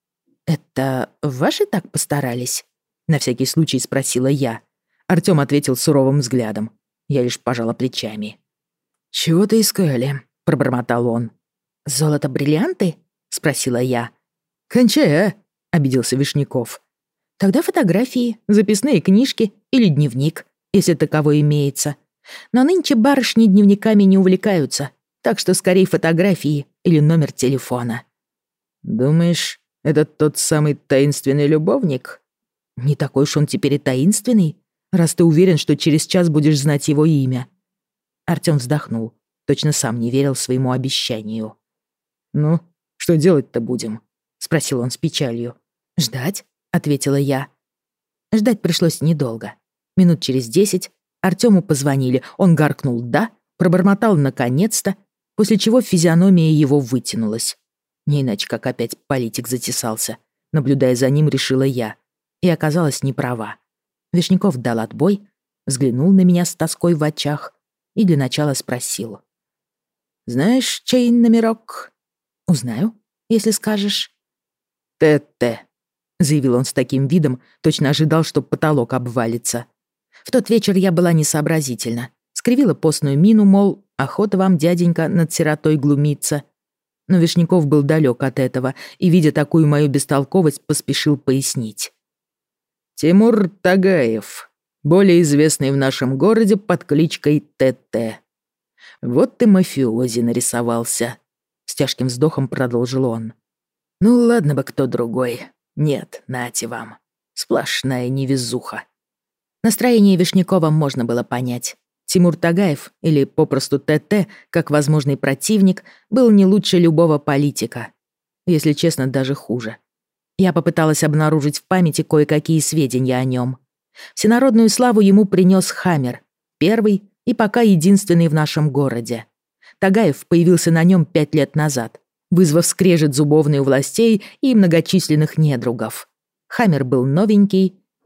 «Это ваши так постарались?» — на всякий случай спросила я. Артём ответил суровым взглядом. Я лишь пожала плечами. «Чего-то искали», — пробормотал он. «Золото-бриллианты?» — спросила я. «Кончай, а!» — обиделся Вишняков. «Тогда фотографии, записные книжки или дневник, если таковой имеется. Но нынче барышни дневниками не увлекаются, так что скорее фотографии или номер телефона». «Думаешь, это тот самый таинственный любовник?» «Не такой уж он теперь и таинственный, раз ты уверен, что через час будешь знать его имя». Артём вздохнул, точно сам не верил своему обещанию. «Ну, что делать-то будем?» — спросил он с печалью. «Ждать», — ответила я. Ждать пришлось недолго. Минут через десять Артёму позвонили, он гаркнул «да», пробормотал «наконец-то», после чего физиономия его вытянулась. Не иначе, как опять политик затесался. Наблюдая за ним, решила я. И оказалась неправа. Вишняков дал отбой, взглянул на меня с тоской в очах и для начала спросил. «Знаешь, чей номерок?» «Узнаю, если скажешь». «Т-Т», — заявил он с таким видом, точно ожидал, что потолок обвалится. В тот вечер я была несообразительна. Скривила постную мину, мол, охота вам, дяденька, над сиротой глумиться. Но Вишняков был далек от этого и, видя такую мою бестолковость, поспешил пояснить. «Тимур Тагаев, более известный в нашем городе под кличкой Т-Т. Вот ты мафиози нарисовался», — с тяжким вздохом продолжил он. «Ну ладно бы кто другой. Нет, нате вам. Сплошная невезуха». Настроение Вишнякова можно было понять. Тимур Тагаев, или попросту Т-Т, как возможный противник, был не лучше любого политика. Если честно, даже хуже. Я попыталась обнаружить в памяти кое-какие сведения о нем. Всенародную славу ему принес «Хаммер», первый и пока единственный в нашем городе. Тагаев появился на нем пять лет назад, вызвав скрежет зубовный у властей и многочисленных недругов. «Хаммер» был новенький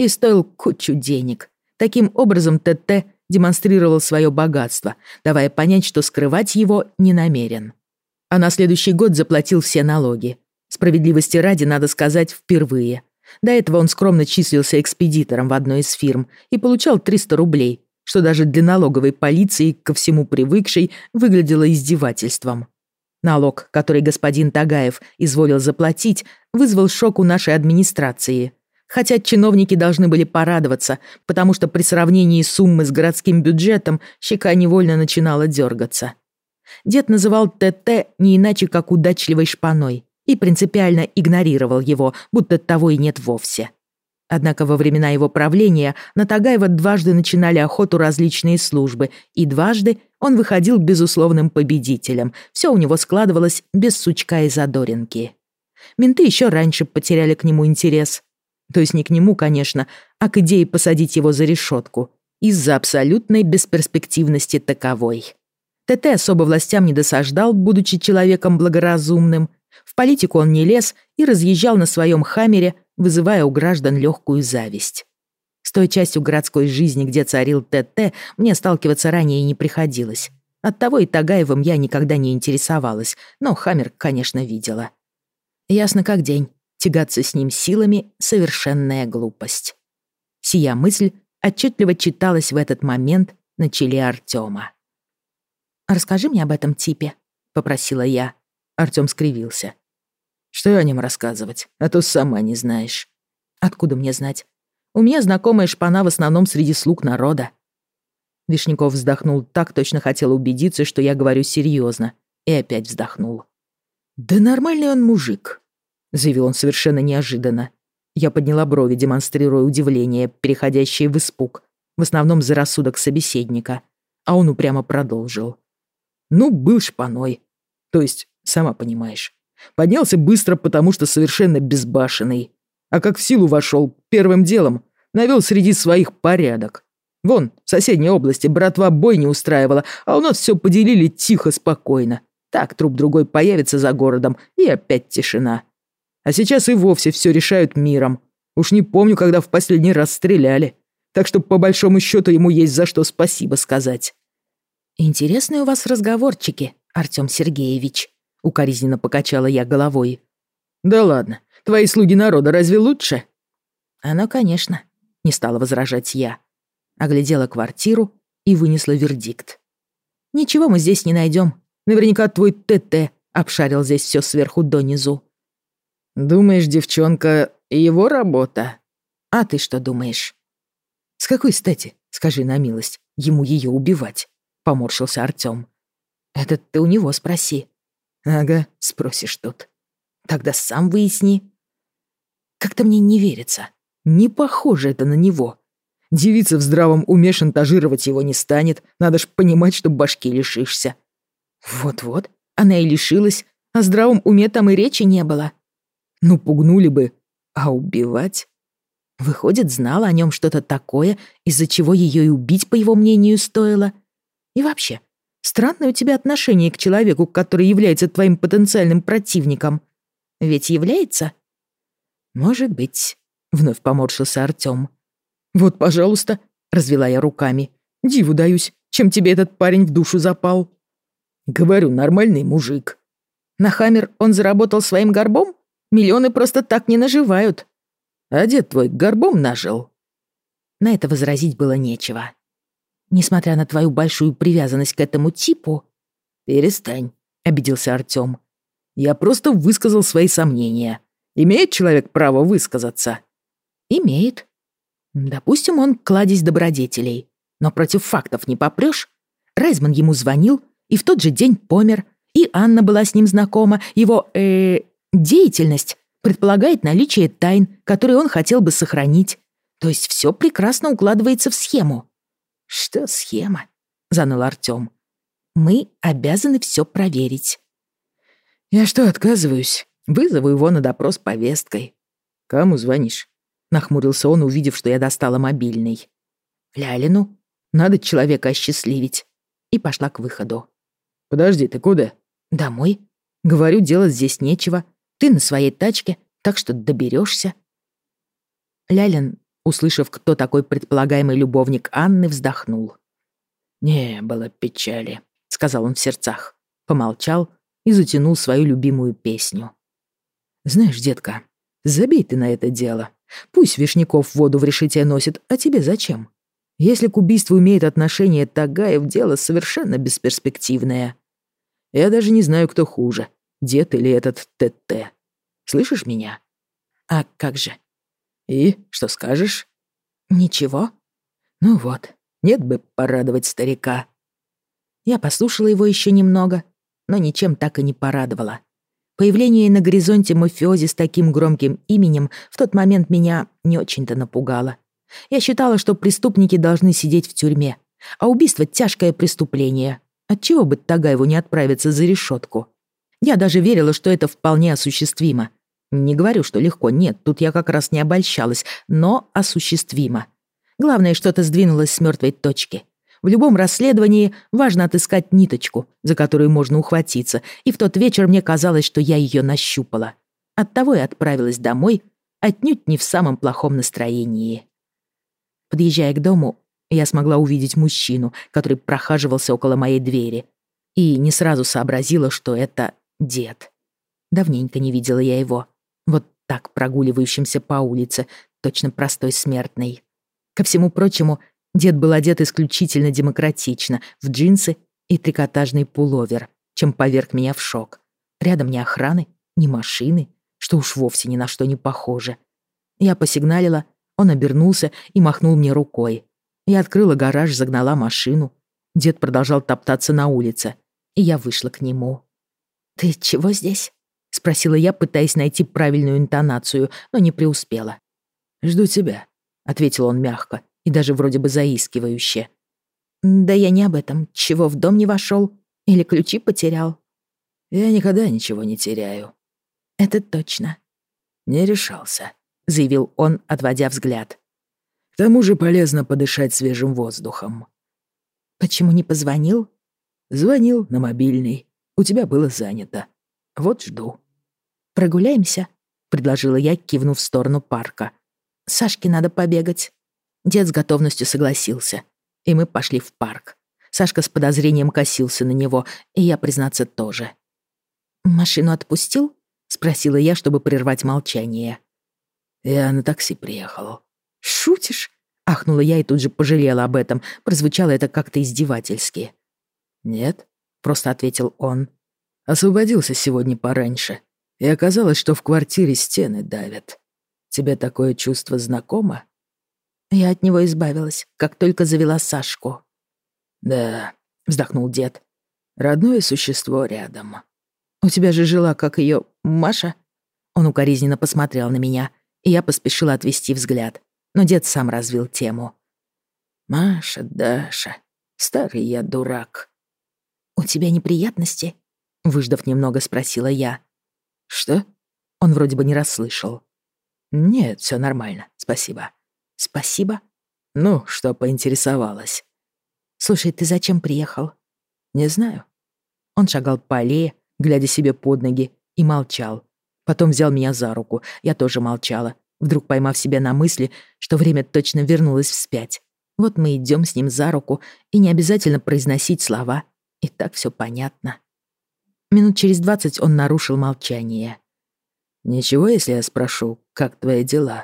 и стоил кучу денег. Таким образом, ТТ демонстрировал свое богатство, давая понять, что скрывать его не намерен. А на следующий год заплатил все налоги. Справедливости ради, надо сказать, впервые. До этого он скромно числился экспедитором в одной из фирм и получал триста рублей, что даже для налоговой полиции, ко всему привыкшей, выглядело издевательством. Налог, который господин Тагаев изволил заплатить, вызвал шок у нашей администрации. Хотя чиновники должны были порадоваться, потому что при сравнении суммы с городским бюджетом щека невольно начинала дергаться. Дед называл ТТ не иначе, как удачливой шпаной, и принципиально игнорировал его, будто того и нет вовсе. Однако во времена его правления на Тагаева дважды начинали охоту различные службы, и дважды он выходил безусловным победителем. Все у него складывалось без сучка и задоринки. Менты еще раньше потеряли к нему интерес. То есть не к нему, конечно, а к идее посадить его за решетку. Из-за абсолютной бесперспективности таковой. ТТ особо властям не досаждал, будучи человеком благоразумным. В политику он не лез и разъезжал на своем хаммере, вызывая у граждан легкую зависть. С той частью городской жизни, где царил ТТ, мне сталкиваться ранее не приходилось. Оттого и Тагаевым я никогда не интересовалась, но хаммер, конечно, видела. Ясно как день. Тягаться с ним силами — совершенная глупость. Сия мысль отчетливо читалась в этот момент на челе Артема. «Расскажи мне об этом типе», — попросила я. Артём скривился. «Что о нем рассказывать? А то сама не знаешь». «Откуда мне знать? У меня знакомая шпана в основном среди слуг народа». Вишняков вздохнул так, точно хотел убедиться, что я говорю серьезно, и опять вздохнул. «Да нормальный он мужик», — заявил он совершенно неожиданно. Я подняла брови, демонстрируя удивление, переходящее в испуг, в основном за рассудок собеседника, а он упрямо продолжил. «Ну, был шпаной. То есть, сама понимаешь. Поднялся быстро, потому что совершенно безбашенный. А как в силу вошел, первым делом навел среди своих порядок. Вон, в соседней области братва бой не устраивала, а у нас все поделили тихо, спокойно. Так труп другой появится за городом, и опять тишина. А сейчас и вовсе все решают миром. Уж не помню, когда в последний раз стреляли. Так что, по большому счету, ему есть за что спасибо сказать». «Интересные у вас разговорчики, Артём Сергеевич», — укоризненно покачала я головой. «Да ладно, твои слуги народа разве лучше?» «Оно, конечно», — не стала возражать я. Оглядела квартиру и вынесла вердикт. «Ничего мы здесь не найдем. Наверняка твой ТТ обшарил здесь все сверху донизу». «Думаешь, девчонка, его работа?» «А ты что думаешь?» «С какой стати, скажи на милость, ему ее убивать?» — поморщился Артём. «Это ты у него спроси». «Ага, спросишь тут». «Тогда сам выясни». «Как-то мне не верится. Не похоже это на него. Девица в здравом уме шантажировать его не станет. Надо ж понимать, что башки лишишься». «Вот-вот, она и лишилась, о здравом уме там и речи не было». «Ну, пугнули бы. А убивать?» Выходит, знала о нем что-то такое, из-за чего ее и убить, по его мнению, стоило. И вообще, странное у тебя отношение к человеку, который является твоим потенциальным противником. Ведь является? Может быть, вновь поморщился Артём. Вот, пожалуйста, развела я руками. Диву даюсь, чем тебе этот парень в душу запал. Говорю, нормальный мужик. На хаммер он заработал своим горбом? Миллионы просто так не наживают. А дед твой горбом нажил. На это возразить было нечего. Несмотря на твою большую привязанность к этому типу... Перестань, обиделся Артём. Я просто высказал свои сомнения. Имеет человек право высказаться? Имеет. Допустим, он кладезь добродетелей. Но против фактов не попрёшь. Райзман ему звонил и в тот же день помер. И Анна была с ним знакома. Его, э, деятельность предполагает наличие тайн, которые он хотел бы сохранить. То есть всё прекрасно укладывается в схему. «Что схема?» — заныл Артём. «Мы обязаны всё проверить». «Я что, отказываюсь? Вызову его на допрос повесткой». «Кому звонишь?» — нахмурился он, увидев, что я достала мобильный. «Лялину. Надо человека осчастливить». И пошла к выходу. «Подожди, ты куда?» «Домой. Говорю, делать здесь нечего. Ты на своей тачке, так что доберёшься». «Лялин, услышав, кто такой предполагаемый любовник Анны, вздохнул. «Не было печали», — сказал он в сердцах. Помолчал и затянул свою любимую песню. «Знаешь, детка, забей ты на это дело. Пусть Вишняков воду в решете носит, а тебе зачем? Если к убийству имеет отношение Тагаев, дело совершенно бесперспективное. Я даже не знаю, кто хуже, дед или этот ТТ. Слышишь меня?» «А как же?» «И что скажешь?» «Ничего». «Ну вот, нет бы порадовать старика». Я послушала его еще немного, но ничем так и не порадовала. Появление на горизонте мафиози с таким громким именем в тот момент меня не очень-то напугало. Я считала, что преступники должны сидеть в тюрьме, а убийство — тяжкое преступление. Отчего бы Тагаеву не отправиться за решетку? Я даже верила, что это вполне осуществимо. Не говорю, что легко, нет, тут я как раз не обольщалась, но осуществимо. Главное, что-то сдвинулось с мертвой точки. В любом расследовании важно отыскать ниточку, за которую можно ухватиться, и в тот вечер мне казалось, что я ее нащупала. Оттого и отправилась домой, отнюдь не в самом плохом настроении. Подъезжая к дому, я смогла увидеть мужчину, который прохаживался около моей двери, и не сразу сообразила, что это дед. Давненько не видела я его, вот так прогуливающимся по улице, точно простой смертный. Ко всему прочему, дед был одет исключительно демократично, в джинсы и трикотажный пуловер, чем поверг меня в шок. Рядом ни охраны, ни машины, что уж вовсе ни на что не похоже. Я посигналила, он обернулся и махнул мне рукой. Я открыла гараж, загнала машину. Дед продолжал топтаться на улице, и я вышла к нему. «Ты чего здесь?» — спросила я, пытаясь найти правильную интонацию, но не преуспела. «Жду тебя», — ответил он мягко и даже вроде бы заискивающе. «Да я не об этом. Чего, в дом не вошел? Или ключи потерял?» «Я никогда ничего не теряю». «Это точно». «Не решался», — заявил он, отводя взгляд. «К тому же полезно подышать свежим воздухом». «Почему не позвонил?» «Звонил на мобильный. У тебя было занято. Вот жду». «Прогуляемся?» — предложила я, кивнув в сторону парка. «Сашке надо побегать». Дед с готовностью согласился, и мы пошли в парк. Сашка с подозрением косился на него, и я, признаться, тоже. «Машину отпустил?» — спросила я, чтобы прервать молчание. «Я на такси приехал». «Шутишь?» — ахнула я и тут же пожалела об этом. Прозвучало это как-то издевательски. «Нет», — просто ответил он. «Освободился сегодня пораньше, и оказалось, что в квартире стены давят. Тебе такое чувство знакомо?» Я от него избавилась, как только завела Сашку. «Да», — вздохнул дед, — «родное существо рядом». «У тебя же жила, как ее, Маша?» Он укоризненно посмотрел на меня, и я поспешила отвести взгляд, но дед сам развил тему. «Маша, Даша, старый я дурак». «У тебя неприятности?» — выждав немного, спросила я. «Что?» Он вроде бы не расслышал. «Нет, все нормально, спасибо». «Спасибо». «Ну, что поинтересовалась?» «Слушай, ты зачем приехал?» «Не знаю». Он шагал по аллее, глядя себе под ноги, и молчал. Потом взял меня за руку, я тоже молчала, вдруг поймав себя на мысли, что время точно вернулось вспять. Вот мы идем с ним за руку, и не обязательно произносить слова, и так все понятно. Минут через двадцать он нарушил молчание. «Ничего, если я спрошу, как твои дела?»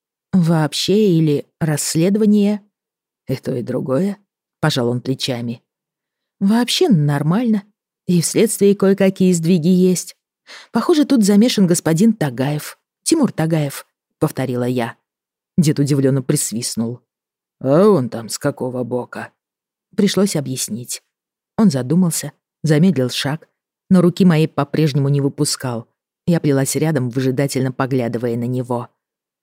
«Вообще или расследование?» «И то, и другое», — пожал он плечами. «Вообще нормально. И в следствии кое-какие сдвиги есть. Похоже, тут замешан господин Тагаев. Тимур Тагаев», — повторила я. Дед удивленно присвистнул. «А он там с какого бока?» Пришлось объяснить. Он задумался, замедлил шаг, но руки моей по-прежнему не выпускал. Я плелась рядом, выжидательно поглядывая на него.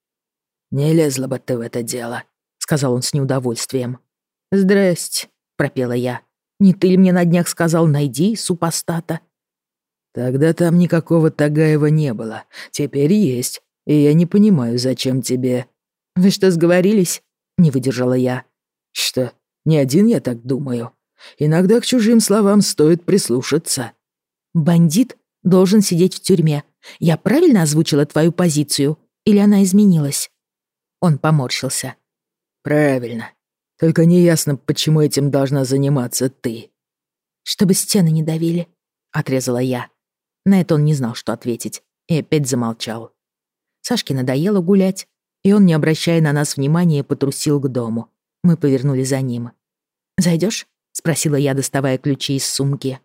«Не лезла бы ты в это дело», — сказал он с неудовольствием. «Здрасте», — пропела я. «Не ты ли мне на днях сказал, найди супостата?» «Тогда там никакого Тагаева не было. Теперь есть. И я не понимаю, зачем тебе...» «Вы что, сговорились?» — не выдержала я. «Что, не один я так думаю. Иногда к чужим словам стоит прислушаться». «Бандит должен сидеть в тюрьме. Я правильно озвучила твою позицию? Или она изменилась?» Он поморщился. «Правильно. Только неясно, почему этим должна заниматься ты». «Чтобы стены не давили», — отрезала я. На это он не знал, что ответить, и опять замолчал. Сашке надоело гулять, и он, не обращая на нас внимания, потрусил к дому. Мы повернули за ним. «Зайдёшь?» — спросила я, доставая ключи из сумки.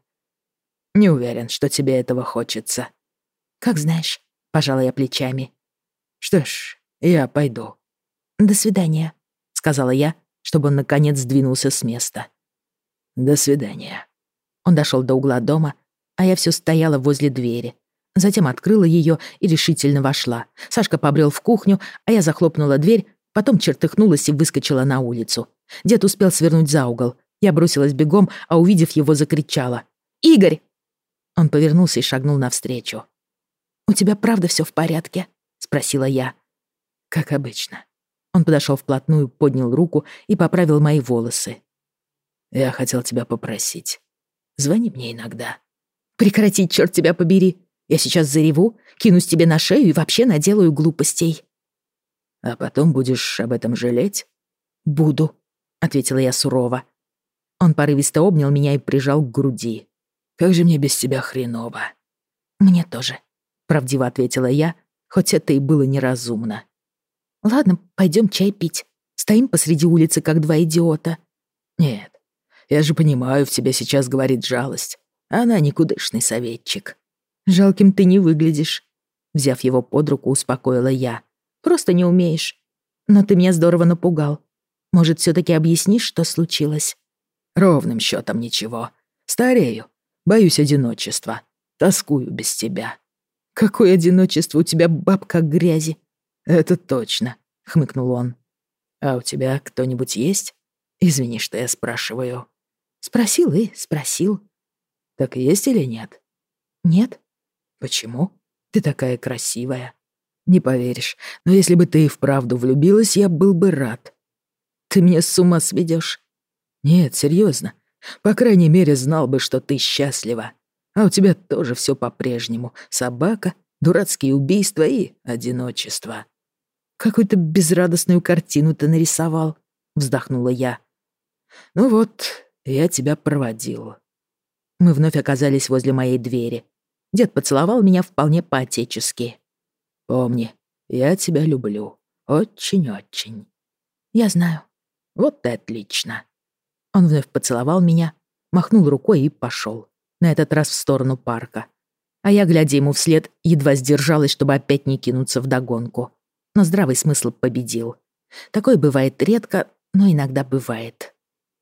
«Не уверен, что тебе этого хочется». «Как знаешь», — пожала я плечами. «Что ж, я пойду». «До свидания», — сказала я, чтобы он наконец сдвинулся с места. «До свидания». Он дошёл до угла дома, а я всё стояла возле двери. Затем открыла её и решительно вошла. Сашка побрел в кухню, а я захлопнула дверь, потом чертыхнулась и выскочила на улицу. Дед успел свернуть за угол. Я бросилась бегом, а увидев его, закричала: «Игорь!» Он повернулся и шагнул навстречу. «У тебя правда всё в порядке?» — спросила я. «Как обычно». Он подошёл вплотную, поднял руку и поправил мои волосы. «Я хотел тебя попросить. Звони мне иногда». «Прекрати, чёрт тебя побери! Я сейчас зареву, кинусь тебе на шею и вообще наделаю глупостей». «А потом будешь об этом жалеть?» «Буду», — ответила я сурово. Он порывисто обнял меня и прижал к груди. «Как же мне без тебя хреново». «Мне тоже», — правдиво ответила я, хоть это и было неразумно. «Ладно, пойдем чай пить. Стоим посреди улицы, как два идиота». «Нет, я же понимаю, в тебе сейчас говорит жалость. Она никудышный советчик». «Жалким ты не выглядишь», — взяв его под руку, успокоила я. «Просто не умеешь. Но ты меня здорово напугал. Может, всё-таки объяснишь, что случилось?» «Ровным счётом ничего. Старею. Боюсь одиночества. Тоскую без тебя». «Какое одиночество, у тебя баб как грязи». «Это точно», — хмыкнул он. «А у тебя кто-нибудь есть? Извини, что я спрашиваю». «Спросил и спросил». «Так есть или нет?» «Нет». «Почему? Ты такая красивая. Не поверишь, но если бы ты и вправду влюбилась, я был бы рад». «Ты меня с ума сведёшь». «Нет, серьёзно. По крайней мере, знал бы, что ты счастлива. А у тебя тоже всё по-прежнему. Собака, дурацкие убийства и одиночество». «Какую-то безрадостную картину ты нарисовал», — вздохнула я. «Ну вот, я тебя проводил». Мы вновь оказались возле моей двери. Дед поцеловал меня вполне по-отечески. «Помни, я тебя люблю. Очень-очень». «Я знаю». «Вот и отлично». Он вновь поцеловал меня, махнул рукой и пошёл. На этот раз в сторону парка. А я, глядя ему вслед, едва сдержалась, чтобы опять не кинуться вдогонку. Но здравый смысл победил. Такое бывает редко, но иногда бывает.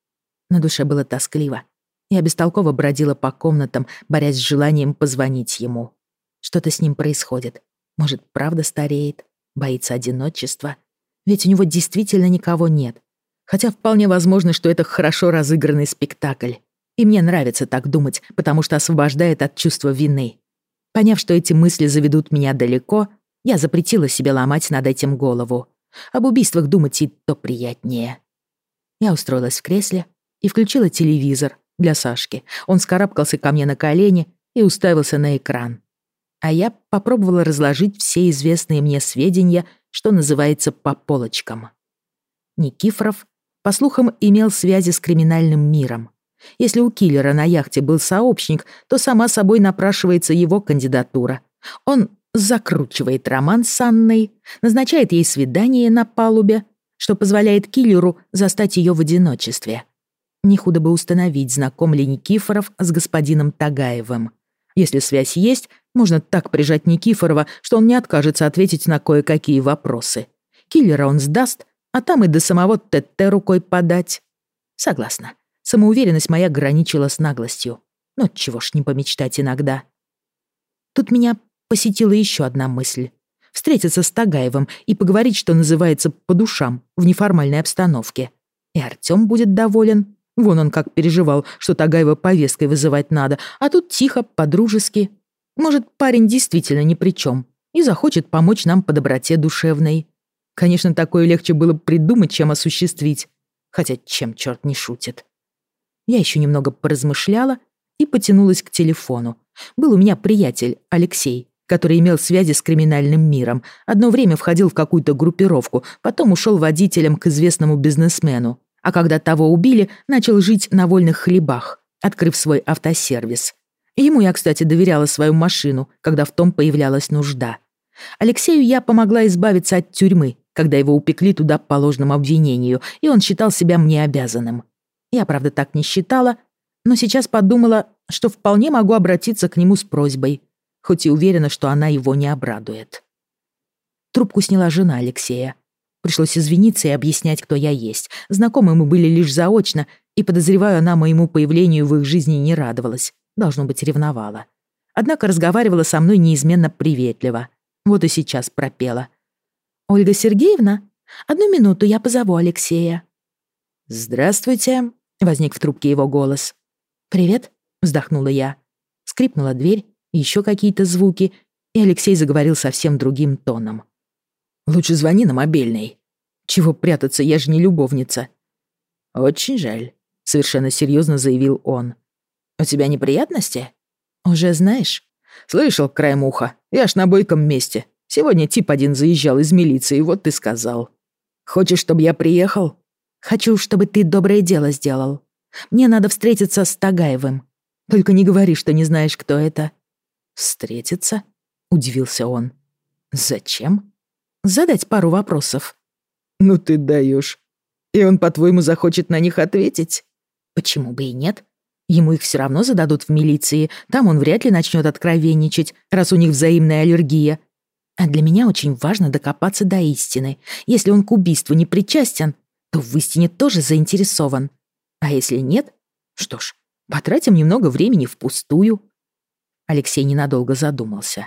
На душе было тоскливо. Я бестолково бродила по комнатам, борясь с желанием позвонить ему. Что-то с ним происходит. Может, правда стареет? Боится одиночества? Ведь у него действительно никого нет. Хотя вполне возможно, что это хорошо разыгранный спектакль. И мне нравится так думать, потому что освобождает от чувства вины. Поняв, что эти мысли заведут меня далеко, я запретила себе ломать над этим голову. Об убийствах думать и то приятнее. Я устроилась в кресле и включила телевизор для Сашки. Он вскарабкался ко мне на колени и уставился на экран. А я попробовала разложить все известные мне сведения, что называется, по полочкам. Никифоров, по слухам, имел связи с криминальным миром. Если у киллера на яхте был сообщник, то сама собой напрашивается его кандидатура. Он закручивает роман с Анной, назначает ей свидание на палубе, что позволяет киллеру застать ее в одиночестве. Не худо бы установить, знаком ли Никифоров с господином Тагаевым. Если связь есть, можно так прижать Никифорова, что он не откажется ответить на кое-какие вопросы. Киллера он сдаст, а там и до самого ТТ рукой подать. Согласна. Самоуверенность моя граничила с наглостью. Но чего ж не помечтать иногда. Тут меня посетила еще одна мысль. Встретиться с Тагаевым и поговорить, что называется, по душам, в неформальной обстановке. И Артём будет доволен. Вон он как переживал, что Тагаева повесткой вызывать надо, а тут тихо, по-дружески. Может, парень действительно ни при чем и захочет помочь нам по доброте душевной. Конечно, такое легче было придумать, чем осуществить. Хотя чем черт не шутит. Я еще немного поразмышляла и потянулась к телефону. Был у меня приятель, Алексей, который имел связи с криминальным миром. Одно время входил в какую-то группировку, потом ушел водителем к известному бизнесмену. А когда того убили, начал жить на вольных хлебах, открыв свой автосервис. Ему я, кстати, доверяла свою машину, когда в том появлялась нужда. Алексею я помогла избавиться от тюрьмы, когда его упекли туда по ложному обвинению, и он считал себя мне обязанным. Я, правда, так не считала, но сейчас подумала, что вполне могу обратиться к нему с просьбой, хоть и уверена, что она его не обрадует. Трубку сняла жена Алексея. Пришлось извиниться и объяснять, кто я есть. Знакомы мы были лишь заочно, и, подозреваю, она моему появлению в их жизни не радовалась. Должно быть, ревновала. Однако разговаривала со мной неизменно приветливо. Вот и сейчас пропела. «Ольга Сергеевна, одну минуту, я позову Алексея». «Здравствуйте», — возник в трубке его голос. «Привет», — вздохнула я. Скрипнула дверь, еще какие-то звуки, и Алексей заговорил совсем другим тоном. «Лучше звони на мобильный». «Чего прятаться, я же не любовница». «Очень жаль», — совершенно серьезно заявил он. «У тебя неприятности?» «Уже знаешь?» «Слышал краем уха. Я ж на бойком месте. Сегодня тип один заезжал из милиции, вот ты сказал. Хочешь, чтобы я приехал?» «Хочу, чтобы ты доброе дело сделал. Мне надо встретиться с Тагаевым. Только не говори, что не знаешь, кто это». «Встретиться?» — удивился он. «Зачем?» «Задать пару вопросов». «Ну ты даешь. И он, по-твоему, захочет на них ответить?» «Почему бы и нет? Ему их все равно зададут в милиции. Там он вряд ли начнет откровенничать, раз у них взаимная аллергия. А для меня очень важно докопаться до истины. Если он к убийству не причастен, то в истине тоже заинтересован. А если нет, что ж, потратим немного времени впустую». Алексей ненадолго задумался.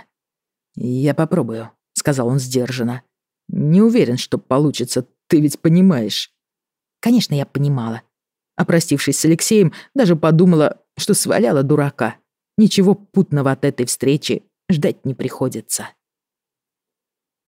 «Я попробую», — сказал он сдержанно. «Не уверен, что получится, ты ведь понимаешь». Конечно, я понимала. Опростившись с Алексеем, даже подумала, что сваляла дурака. Ничего путного от этой встречи ждать не приходится.